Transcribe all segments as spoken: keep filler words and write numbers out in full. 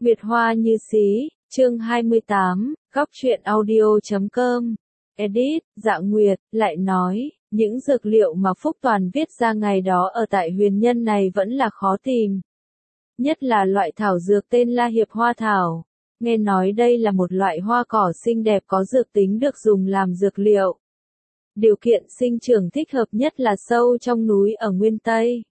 Nguyệt Hoa Như Xí, chương hai mươi tám, góc truyện audio chấm com. Edit, Dạ Nguyệt, lại nói, những dược liệu mà Phúc Toàn viết ra ngày đó ở tại huyền nhân này vẫn là khó tìm. Nhất là loại thảo dược tên La Hiệp Hoa Thảo. Nghe nói đây là một loại hoa cỏ xinh đẹp có dược tính được dùng làm dược liệu. Điều kiện sinh trưởng thích hợp nhất là sâu trong núi ở Nguyên Tây.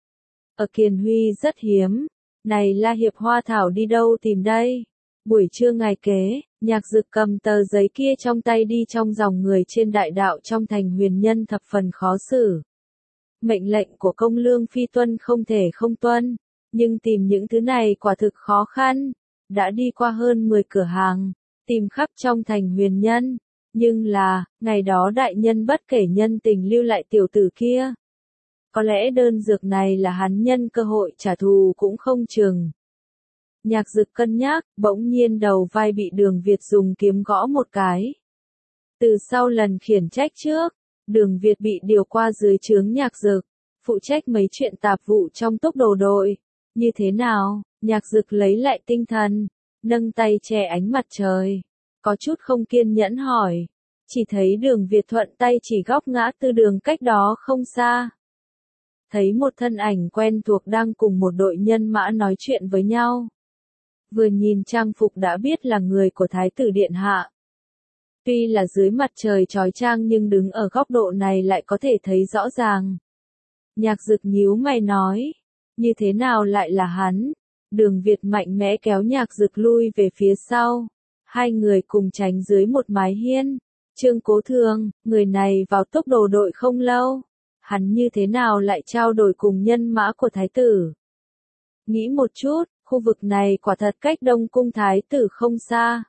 Ở Kiền Huy rất hiếm. Này La Hiệp Hoa Thảo đi đâu tìm đây? Buổi trưa ngày kế, Nhạc Dực cầm tờ giấy kia trong tay đi trong dòng người trên đại đạo trong thành huyền nhân thập phần khó xử. Mệnh lệnh của công lương phi tuân không thể không tuân, nhưng tìm những thứ này quả thực khó khăn. Đã đi qua hơn mười cửa hàng, tìm khắp trong thành huyền nhân, nhưng là, ngày đó đại nhân bất kể nhân tình lưu lại tiểu tử kia. Có lẽ đơn dược này là hắn nhân cơ hội trả thù cũng không chừng. Nhạc Dực cân nhắc, bỗng nhiên đầu vai bị Đường Việt dùng kiếm gõ một cái. Từ sau lần khiển trách trước, Đường Việt bị điều qua dưới trướng Nhạc Dực, phụ trách mấy chuyện tạp vụ trong túc đồ đội. Như thế nào? Nhạc Dực lấy lại tinh thần, nâng tay che ánh mặt trời, có chút không kiên nhẫn hỏi. Chỉ thấy Đường Việt thuận tay chỉ góc ngã tư đường cách đó không xa. Thấy một thân ảnh quen thuộc đang cùng một đội nhân mã nói chuyện với nhau. Vừa nhìn trang phục đã biết là người của Thái tử Điện Hạ. Tuy là dưới mặt trời chói chang nhưng đứng ở góc độ này lại có thể thấy rõ ràng. Nhạc Dực nhíu mày nói, như thế nào lại là hắn? Đường Việt mạnh mẽ kéo Nhạc Dực lui về phía sau. Hai người cùng tránh dưới một mái hiên. Trương Cố Thường, người này vào túc đồ đội không lâu. Hắn như thế nào lại trao đổi cùng nhân mã của Thái tử? Nghĩ một chút, khu vực này quả thật cách Đông Cung Thái tử không xa.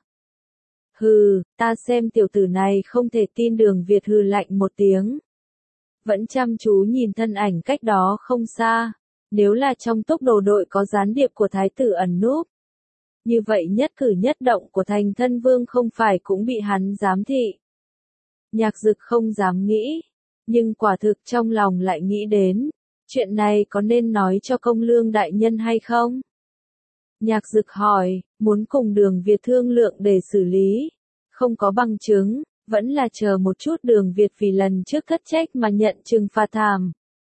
Hừ, ta xem tiểu tử này không thể tin. Đường Việt hừ lạnh một tiếng. Vẫn chăm chú nhìn thân ảnh cách đó không xa. Nếu là trong túc đồ đội có gián điệp của Thái tử ẩn núp. Như vậy nhất cử nhất động của thành thân vương không phải cũng bị hắn giám thị. Nhạc Dực không dám nghĩ. Nhưng quả thực trong lòng lại nghĩ đến, chuyện này có nên nói cho công lương đại nhân hay không? Nhạc Dực hỏi, muốn cùng Đường Việt thương lượng để xử lý, không có bằng chứng, vẫn là chờ một chút. Đường Việt vì lần trước thất trách mà nhận trừng phạt thảm.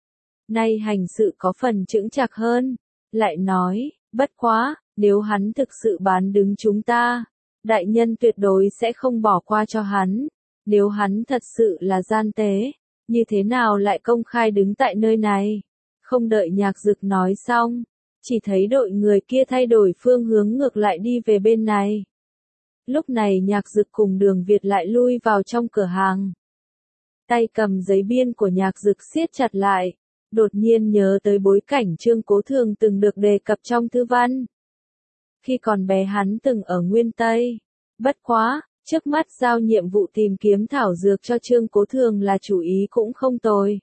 Nay hành sự có phần chững chạc hơn, lại nói, bất quá, nếu hắn thực sự bán đứng chúng ta, đại nhân tuyệt đối sẽ không bỏ qua cho hắn. Nếu hắn thật sự là gian tế, như thế nào lại công khai đứng tại nơi này? Không đợi Nhạc Dực nói xong, chỉ thấy đội người kia thay đổi phương hướng ngược lại đi về bên này. Lúc này Nhạc Dực cùng Đường Việt lại lui vào trong cửa hàng. Tay cầm giấy biên của Nhạc Dực siết chặt lại, đột nhiên nhớ tới bối cảnh Trương Cố Thường từng được đề cập trong thư văn. Khi còn bé hắn từng ở Nguyên Tây. Bất quá, trước mắt giao nhiệm vụ tìm kiếm thảo dược cho Trương Cố Thường là chủ ý cũng không tồi.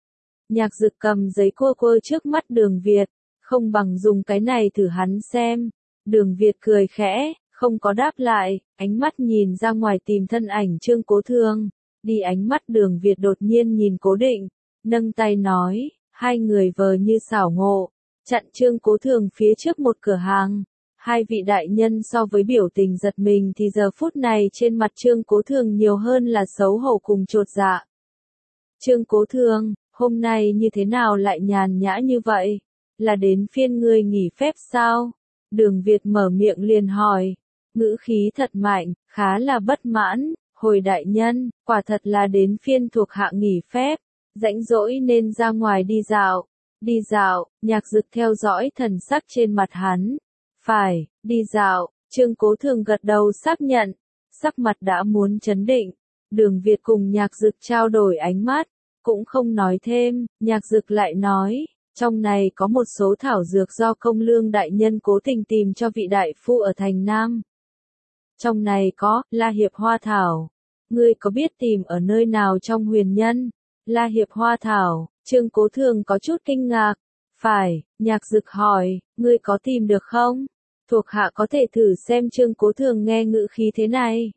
Nhạc Dực cầm giấy cua cua trước mắt Đường Việt, không bằng dùng cái này thử hắn xem. Đường Việt cười khẽ, không có đáp lại, ánh mắt nhìn ra ngoài tìm thân ảnh Trương Cố Thường. Đi ánh mắt Đường Việt đột nhiên nhìn cố định, nâng tay nói, hai người vờ như xảo ngộ, chặn Trương Cố Thường phía trước một cửa hàng. Hai vị đại nhân so với biểu tình giật mình thì giờ phút này trên mặt Trương Cố Thường nhiều hơn là xấu hổ cùng chột dạ. Trương Cố Thường, hôm nay như thế nào lại nhàn nhã như vậy? Là đến phiên ngươi nghỉ phép sao? Đường Việt mở miệng liền hỏi, ngữ khí thật mạnh, khá là bất mãn. Hồi đại nhân, quả thật là đến phiên thuộc hạ nghỉ phép, rãnh rỗi nên ra ngoài đi dạo. Đi dạo, Nhạc Dực theo dõi thần sắc trên mặt hắn. Phải, đi dạo. Trương Cố Thường gật đầu xác nhận, sắc mặt đã muốn chấn định. Đường Việt cùng Nhạc Dực trao đổi ánh mắt, cũng không nói thêm. Nhạc Dực lại nói, trong này có một số thảo dược do công lương đại nhân cố tình tìm cho vị đại phu ở thành Nam. Trong này có La Hiệp Hoa Thảo. Ngươi có biết tìm ở nơi nào trong huyền nhân? La Hiệp Hoa Thảo. Trương Cố Thường có chút kinh ngạc. Phải, Nhạc Dực hỏi, ngươi có tìm được không? Thuộc hạ có thể thử xem. Trương Cố Thường nghe ngữ khí thế này,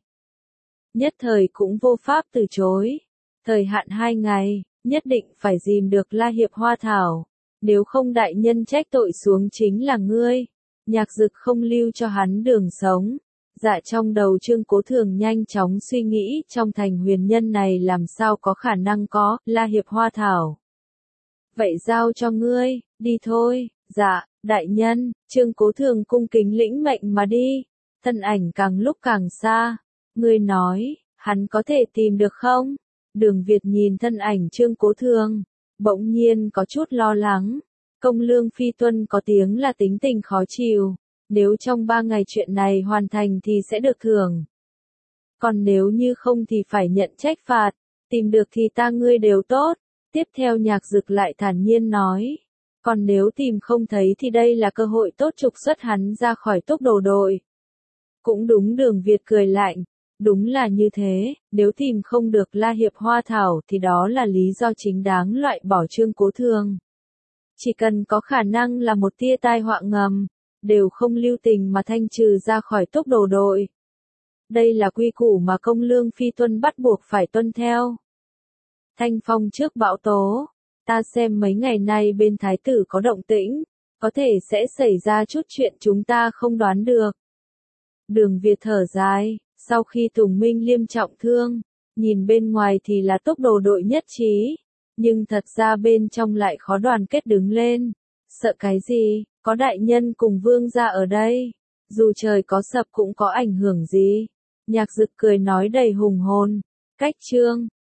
nhất thời cũng vô pháp từ chối. Thời hạn hai ngày, nhất định phải tìm được La Hiệp Hoa Thảo. Nếu không đại nhân trách tội xuống chính là ngươi. Nhạc Dực không lưu cho hắn đường sống. Dạ trong đầu Trương Cố Thường nhanh chóng suy nghĩ, trong thành huyền nhân này làm sao có khả năng có La Hiệp Hoa Thảo. Vậy giao cho ngươi, đi thôi. Dạ, đại nhân. Trương Cố Thường cung kính lĩnh mệnh mà đi. Thân ảnh càng lúc càng xa. Ngươi nói, hắn có thể tìm được không? Đường Việt nhìn thân ảnh Trương Cố Thường, bỗng nhiên có chút lo lắng. Công Lương Phi Tuân có tiếng là tính tình khó chịu. Nếu trong ba ngày chuyện này hoàn thành thì sẽ được thưởng. Còn nếu như không thì phải nhận trách phạt. Tìm được thì ta ngươi đều tốt. Tiếp theo Nhạc Dực lại thản nhiên nói. Còn nếu tìm không thấy thì đây là cơ hội tốt trục xuất hắn ra khỏi Túc Đồ đội. Cũng đúng, Đường Việt cười lạnh. Đúng là như thế, nếu tìm không được La Hiệp Hoa Thảo thì đó là lý do chính đáng loại bỏ Trương Cố Thường. Chỉ cần có khả năng là một tia tai họa ngầm, đều không lưu tình mà thanh trừ ra khỏi Túc Đồ đội. Đây là quy củ mà Công Lương Phi Tuân bắt buộc phải tuân theo. Thanh phong trước bão tố, ta xem mấy ngày nay bên thái tử có động tĩnh, có thể sẽ xảy ra chút chuyện chúng ta không đoán được. Đường Việt thở dài, sau khi Tùng Minh Liêm trọng thương, nhìn bên ngoài thì là Túc Đồ đội nhất trí, nhưng thật ra bên trong lại khó đoàn kết đứng lên. Sợ cái gì, có đại nhân cùng vương gia ở đây, dù trời có sập cũng có ảnh hưởng gì. Nhạc Dực cười nói đầy hùng hồn, cách Trương